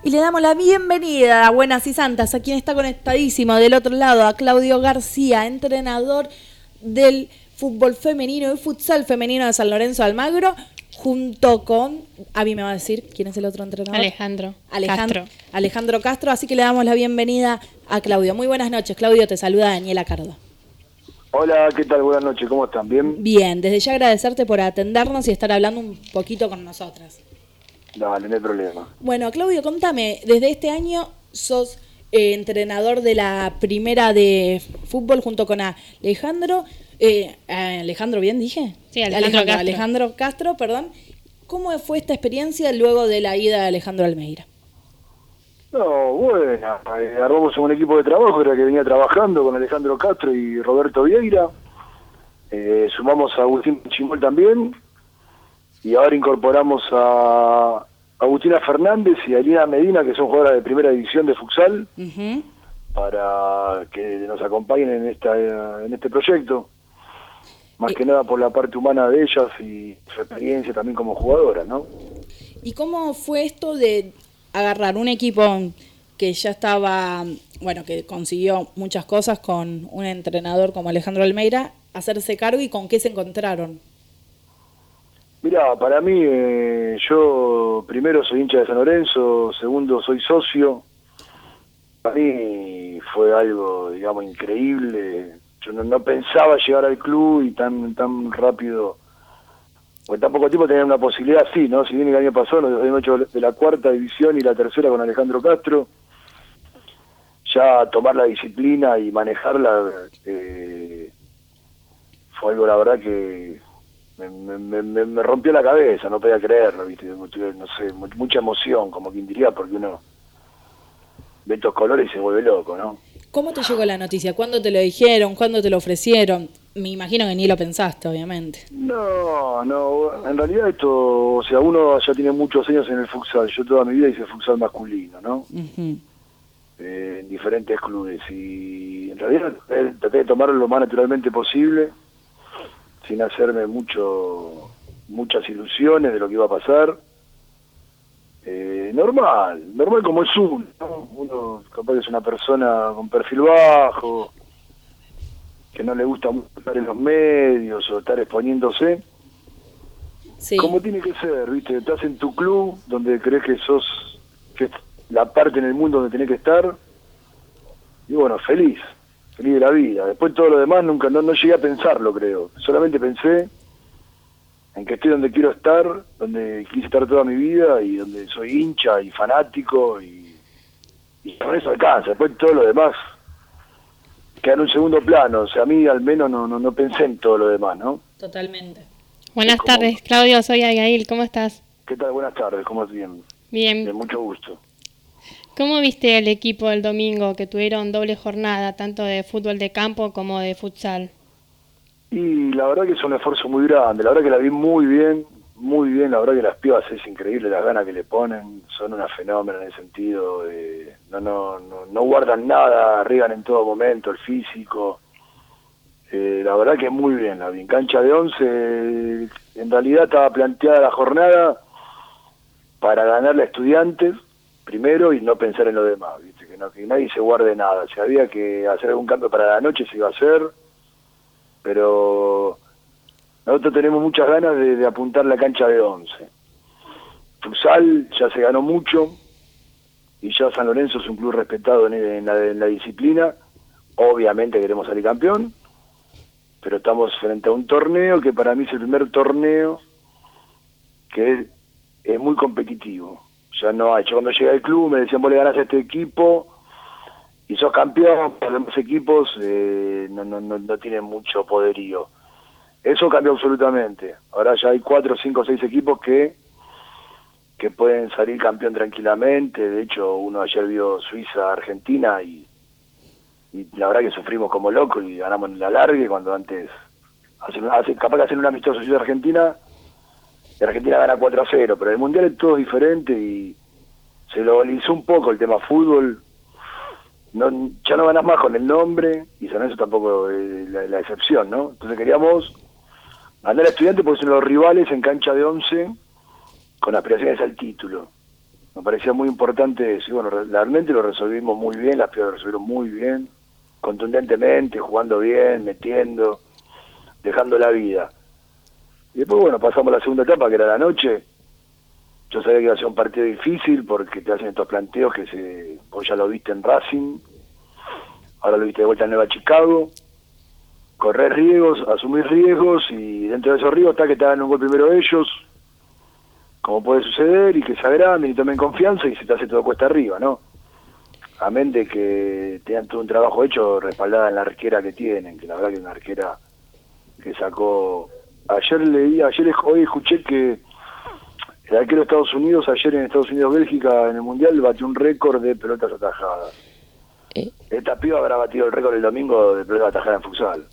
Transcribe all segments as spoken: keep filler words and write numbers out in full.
Y le damos la bienvenida a Buenas y Santas, a quien está conectadísimo del otro lado, a Claudio García, entrenador del fútbol femenino y futsal femenino de San Lorenzo de Almagro, junto con, a mí me va a decir, ¿quién es el otro entrenador? Alejandro, Alejandro Castro. Alejandro Castro, así que le damos la bienvenida a Claudio. Muy buenas noches, Claudio, te saluda Daniela Cardo. Hola, ¿qué tal? Buenas noches, ¿cómo están? ¿Bien? Bien, desde ya agradecerte por atendernos y estar hablando un poquito con nosotras. Dale, no hay problema. Bueno, Claudio, contame, desde este año sos eh, entrenador de la primera de fútbol junto con Alejandro, eh, Alejandro, ¿bien dije? Sí, Alejandro, Alejandro Castro. Alejandro Castro, perdón. ¿Cómo fue esta experiencia luego de la ida de Alejandro Almeida? No, bueno, eh, armamos un equipo de trabajo, era que venía trabajando con Alejandro Castro y Roberto Vieira. Eh, sumamos a Agustín Chimol también. Y ahora incorporamos a Agustina Fernández y a Elina Medina, que son jugadoras de primera división de futsal, Uh-huh. para que nos acompañen en esta en este proyecto. Más Y- que nada por la parte humana de ellas y su experiencia también como jugadoras, ¿no? ¿Y cómo fue esto de agarrar un equipo que ya estaba, bueno, que consiguió muchas cosas con un entrenador como Alejandro Almeida, hacerse cargo y con qué se encontraron? Mirá, para mí, eh, yo primero soy hincha de San Lorenzo, segundo soy socio. Para mí fue algo, digamos, increíble. Yo no, no pensaba llegar al club y tan tan rápido, porque tan poco tiempo tener una posibilidad así, ¿no? Si bien el año pasado nos habíamos hecho de la cuarta división y la tercera con Alejandro Castro, ya tomar la disciplina y manejarla eh, fue algo, la verdad, que me, me, me, me rompió la cabeza, no podía creerlo, ¿viste? No sé, mucha emoción, como quien diría, porque uno ve estos colores y se vuelve loco, ¿no? ¿Cómo te llegó la noticia? ¿Cuándo te lo dijeron? ¿Cuándo te lo ofrecieron? Me imagino que ni lo pensaste, obviamente. No, no, en realidad esto, o sea, uno ya tiene muchos años en el futsal, yo toda mi vida hice futsal masculino, ¿no? Uh-huh. Eh, en diferentes clubes, y en realidad eh, traté de tomarlo lo más naturalmente posible, sin hacerme mucho muchas ilusiones de lo que iba a pasar. Eh, normal, normal como es uno, ¿no? Uno capaz que es una persona con perfil bajo, que no le gusta mucho estar en los medios o estar exponiéndose, Sí. como tiene que ser, ¿viste? Estás en tu club donde crees que sos, que es la parte en el mundo donde tenés que estar, y bueno, feliz, feliz de la vida. Después todo lo demás nunca, no, no llegué a pensarlo, creo. Solamente pensé en que estoy donde quiero estar, donde quise estar toda mi vida y donde soy hincha y fanático, y, y con eso alcanza. Después todo lo demás queda en un segundo plano. O sea, a mí al menos no, no, no pensé en todo lo demás, ¿no? Totalmente. Buenas ¿Cómo? tardes, Claudio, soy Abigail, ¿cómo estás? ¿Qué tal? Buenas tardes, ¿cómo estás? Bien, Bien. de mucho gusto. ¿Cómo viste el equipo el domingo que tuvieron doble jornada, tanto de fútbol de campo como de futsal? Y la verdad que es un esfuerzo muy grande, la verdad que la vi muy bien, muy bien, la verdad que las pibas es increíble las ganas que le ponen, son una fenómeno en el sentido de no no no, no guardan nada, arriesgan en todo momento el físico. Eh, la verdad que muy bien, la vi en cancha de once, en realidad estaba planteada la jornada para ganarle a Estudiantes primero y no pensar en lo demás, ¿viste? Que, no, que nadie se guarde nada, si había que hacer algún cambio para la noche se iba a hacer, pero nosotros tenemos muchas ganas de, de apuntar la cancha de once. Futsal ya se ganó mucho y ya San Lorenzo es un club respetado en, en, la, en la disciplina, obviamente queremos salir campeón, pero estamos frente a un torneo que para mí es el primer torneo que es, es muy competitivo. Ya no hay, yo cuando llegué al club me decían, vos le ganás a este equipo y sos campeón, los demás equipos eh, no, no, no, no tienen mucho poderío. Eso cambió absolutamente. Ahora ya hay cuatro, cinco, seis equipos que que pueden salir campeón tranquilamente. De hecho, uno ayer vio Suiza, Argentina y, y la verdad que sufrimos como locos y ganamos en la largue cuando antes, hace, hace, capaz que hacen un amistoso Suiza-Argentina y Argentina gana cuatro a cero, pero el Mundial es todo diferente y se globalizó un poco el tema fútbol. No, ya no ganas más con el nombre y San Lorenzo tampoco es la, la excepción, ¿no? Entonces queríamos ganar a Estudiantes porque son los rivales en cancha de once con aspiraciones al título. Me parecía muy importante eso. Y bueno, realmente lo resolvimos muy bien, las pibas lo resolvieron muy bien, contundentemente, jugando bien, metiendo, dejando la vida. Y después, bueno, pasamos a la segunda etapa, que era la noche. Yo sabía que iba a ser un partido difícil porque te hacen estos planteos que se, vos ya lo viste en Racing, ahora lo viste de vuelta en Nueva Chicago. Correr riesgos, asumir riesgos, y dentro de esos riesgos está que te hagan un gol primero ellos, como puede suceder, y que se agranden y tomen confianza y se te hace todo cuesta arriba, ¿no? Amén de que tengan todo un trabajo hecho respaldada en la arquera que tienen, que la verdad que es una arquera que sacó... Ayer leí, ayer hoy escuché que el arquero de Estados Unidos, ayer en Estados Unidos-Bélgica, en el Mundial, batió un récord de pelotas atajadas. ¿Eh? Esta piba habrá batido el récord el domingo de pelotas atajadas en futsal.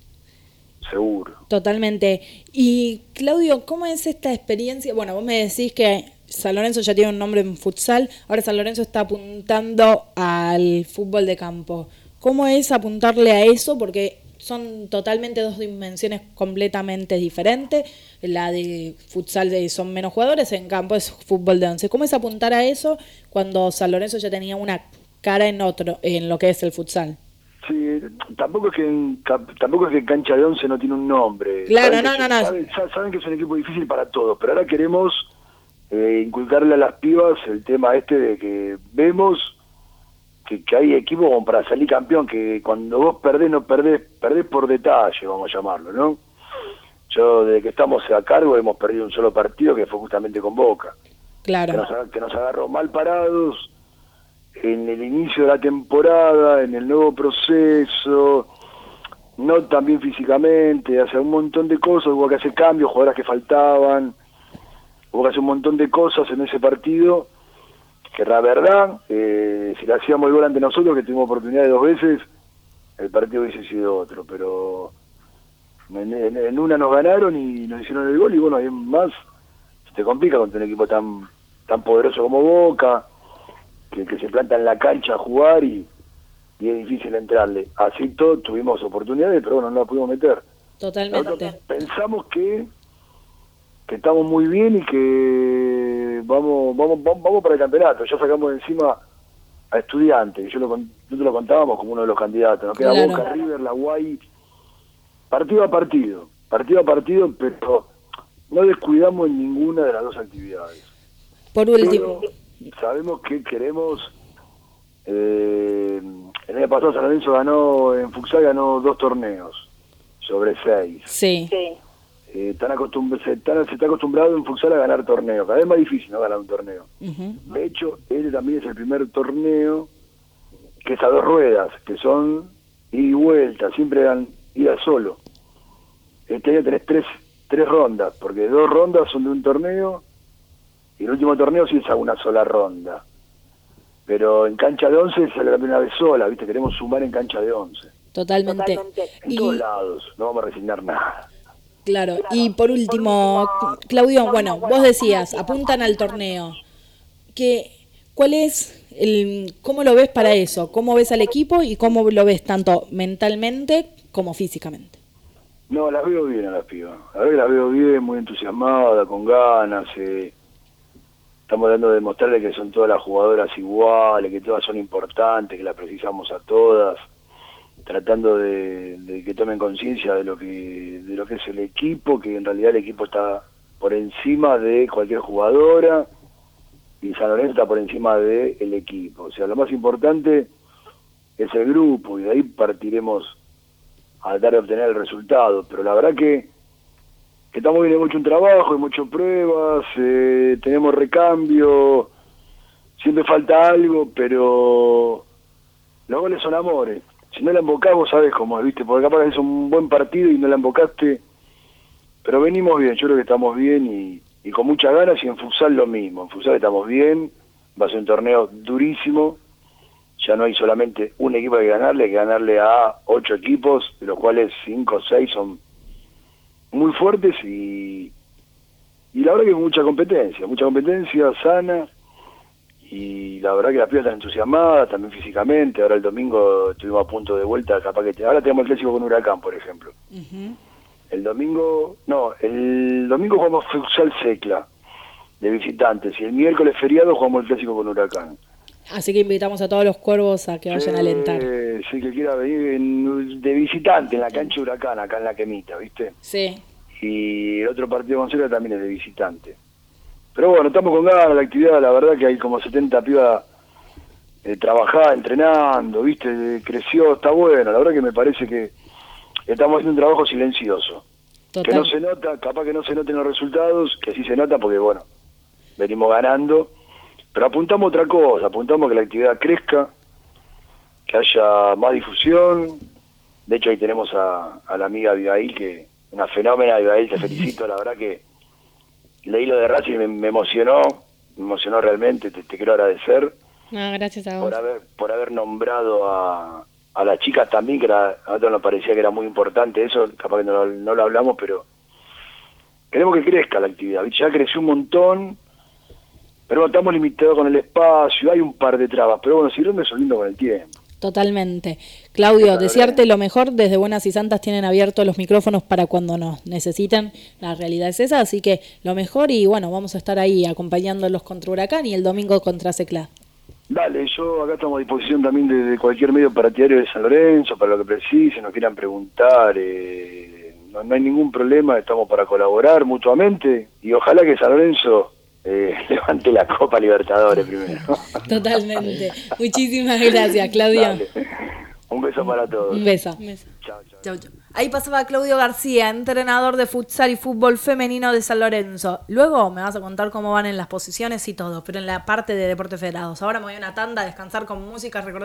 Seguro. Totalmente. Y Claudio, ¿cómo es esta experiencia? Bueno, vos me decís que San Lorenzo ya tiene un nombre en futsal, ahora San Lorenzo está apuntando al fútbol de campo. ¿Cómo es apuntarle a eso? Porque son totalmente dos dimensiones completamente diferentes. La de futsal de son menos jugadores, en campo es fútbol de once. ¿Cómo es apuntar a eso cuando San Lorenzo ya tenía una cara en otro, en lo que es el futsal? Sí, tampoco es que en, tampoco es que en cancha de once no tiene un nombre. Claro, no, no, no. Saben, saben que es un equipo difícil para todos, pero ahora queremos eh, inculcarle a las pibas el tema este de que vemos que, que hay equipos como para salir campeón, que cuando vos perdés, no perdés, perdés por detalle, vamos a llamarlo, ¿no? Yo, desde que estamos a cargo, hemos perdido un solo partido, que fue justamente con Boca. Claro. Que nos, que nos agarró mal parados en el inicio de la temporada, en el nuevo proceso, no tan bien físicamente, hace un montón de cosas, hubo que hacer cambios, jugadoras que faltaban, hubo que hacer un montón de cosas en ese partido, que la verdad, eh, si le hacíamos el gol ante nosotros, que tuvimos oportunidad de dos veces, el partido hubiese sido otro, pero en, en, en una nos ganaron y nos hicieron el gol, y bueno, además se te complica contra un equipo tan, tan poderoso como Boca, que, que se planta en la cancha a jugar y, y es difícil entrarle. Así todo tuvimos oportunidades, pero bueno, no la pudimos meter. Totalmente. Nosotros pensamos que que estamos muy bien y que vamos vamos vamos, vamos para el campeonato. Ya sacamos de encima a Estudiantes, yo lo, nosotros lo contábamos como uno de los candidatos. Nos queda claro. Boca, River, La Guay, partido a partido, partido a partido, pero no descuidamos en ninguna de las dos actividades. Por último... Pero sabemos que queremos, eh, el año pasado San Lorenzo ganó, en futsal ganó dos torneos sobre seis. Sí. Eh, están acostumbrados, se, están, se está acostumbrado en futsal a ganar torneos, cada vez más difícil no ganar un torneo. Uh-huh. De hecho, este también es el primer torneo que es a dos ruedas, que son ida y vuelta, siempre dan ida solo. Este año tenés tres, tres rondas, porque dos rondas son de un torneo, y el último torneo sí es a una sola ronda. Pero en cancha de once sale la primera vez sola, ¿viste? Queremos sumar en cancha de once. Totalmente. En y... todos lados, no vamos a resignar nada. Claro, y por último, Claudio, bueno, vos decías, apuntan al torneo. ¿Qué, ¿Cuál es el, cómo lo ves para eso? ¿Cómo ves al equipo y cómo lo ves tanto mentalmente como físicamente? No, las veo bien a las pibas. A ver, las veo bien, muy entusiasmadas, con ganas, eh. Estamos tratando de demostrarle que son todas las jugadoras iguales, que todas son importantes, que las precisamos a todas, tratando de, de que tomen conciencia de lo que de lo que es el equipo, que en realidad el equipo está por encima de cualquier jugadora y San Lorenzo está por encima del de equipo. O sea, lo más importante es el grupo y de ahí partiremos a tratar de obtener el resultado. Pero la verdad que que estamos viendo mucho un trabajo, hay muchas pruebas, eh, tenemos recambio, siempre falta algo, pero los goles son amores. Si no la embocás, vos sabés cómo es, ¿viste? Porque capaz que es un buen partido y no la embocaste, pero venimos bien, yo creo que estamos bien y, y con muchas ganas, y en futsal lo mismo, en futsal estamos bien, va a ser un torneo durísimo, ya no hay solamente un equipo que ganarle, hay que ganarle a ocho equipos, de los cuales cinco o seis son muy fuertes y, y la verdad que mucha competencia, mucha competencia sana, y la verdad que las pibas están entusiasmadas también físicamente. Ahora el domingo estuvimos a punto de vuelta, capaz que te, ahora tenemos el clásico con Huracán, por ejemplo. Uh-huh. El domingo, no, el domingo jugamos futsal Secla, de visitantes. Y el miércoles feriado jugamos el clásico con Huracán. Así que invitamos a todos los cuervos a que vayan Sí, a alentar. sí, que quiera venir en- de visitante en la cancha de Huracán, acá en La Quemita, ¿viste? Sí. Y el otro partido con Cera también es de visitante. Pero bueno, estamos con ganas, la actividad, la verdad que hay como setenta pibas eh, trabajando, entrenando, ¿viste? Creció, está bueno, la verdad que me parece que estamos haciendo un trabajo silencioso. Total. Que no se nota, capaz que no se noten los resultados, que sí se nota porque, bueno, venimos ganando, pero apuntamos a otra cosa, apuntamos a que la actividad crezca, que haya más difusión. De hecho, ahí tenemos a, a la amiga Abigail, que una fenómena. Abigail, te felicito, la verdad que leí lo de Racing y me, me emocionó, me emocionó realmente, te, te quiero agradecer No, gracias a vos. por haber por haber nombrado a, a las chicas también, que era, a nosotros nos parecía que era muy importante eso, capaz que no, no lo hablamos, pero queremos que crezca la actividad, ¿viste? Ya creció un montón, pero bueno, estamos limitados con el espacio, hay un par de trabas, pero bueno, si no me lindo con el tiempo. Totalmente. Claudio, Claro, desearte bien. lo mejor. Desde Buenas y Santas tienen abiertos los micrófonos para cuando nos necesiten. La realidad es esa, así que lo mejor y bueno, vamos a estar ahí acompañándolos contra Huracán y el domingo contra Seclá. Dale, yo acá estamos a disposición también de, de cualquier medio partidario de San Lorenzo, para lo que precisen, nos quieran preguntar, eh, no, no hay ningún problema, estamos para colaborar mutuamente y ojalá que San Lorenzo eh, levante la Copa Libertadores primero. Totalmente. Muchísimas gracias, Claudio. Dale. Un beso para todos. Un beso. Un beso. Chao, chao. Chau, chau. Ahí pasaba Claudio García, entrenador de futsal y fútbol femenino de San Lorenzo. Luego me vas a contar cómo van en las posiciones y todo, pero en la parte de deportes federados. Ahora me voy a una tanda a descansar con música. Recordá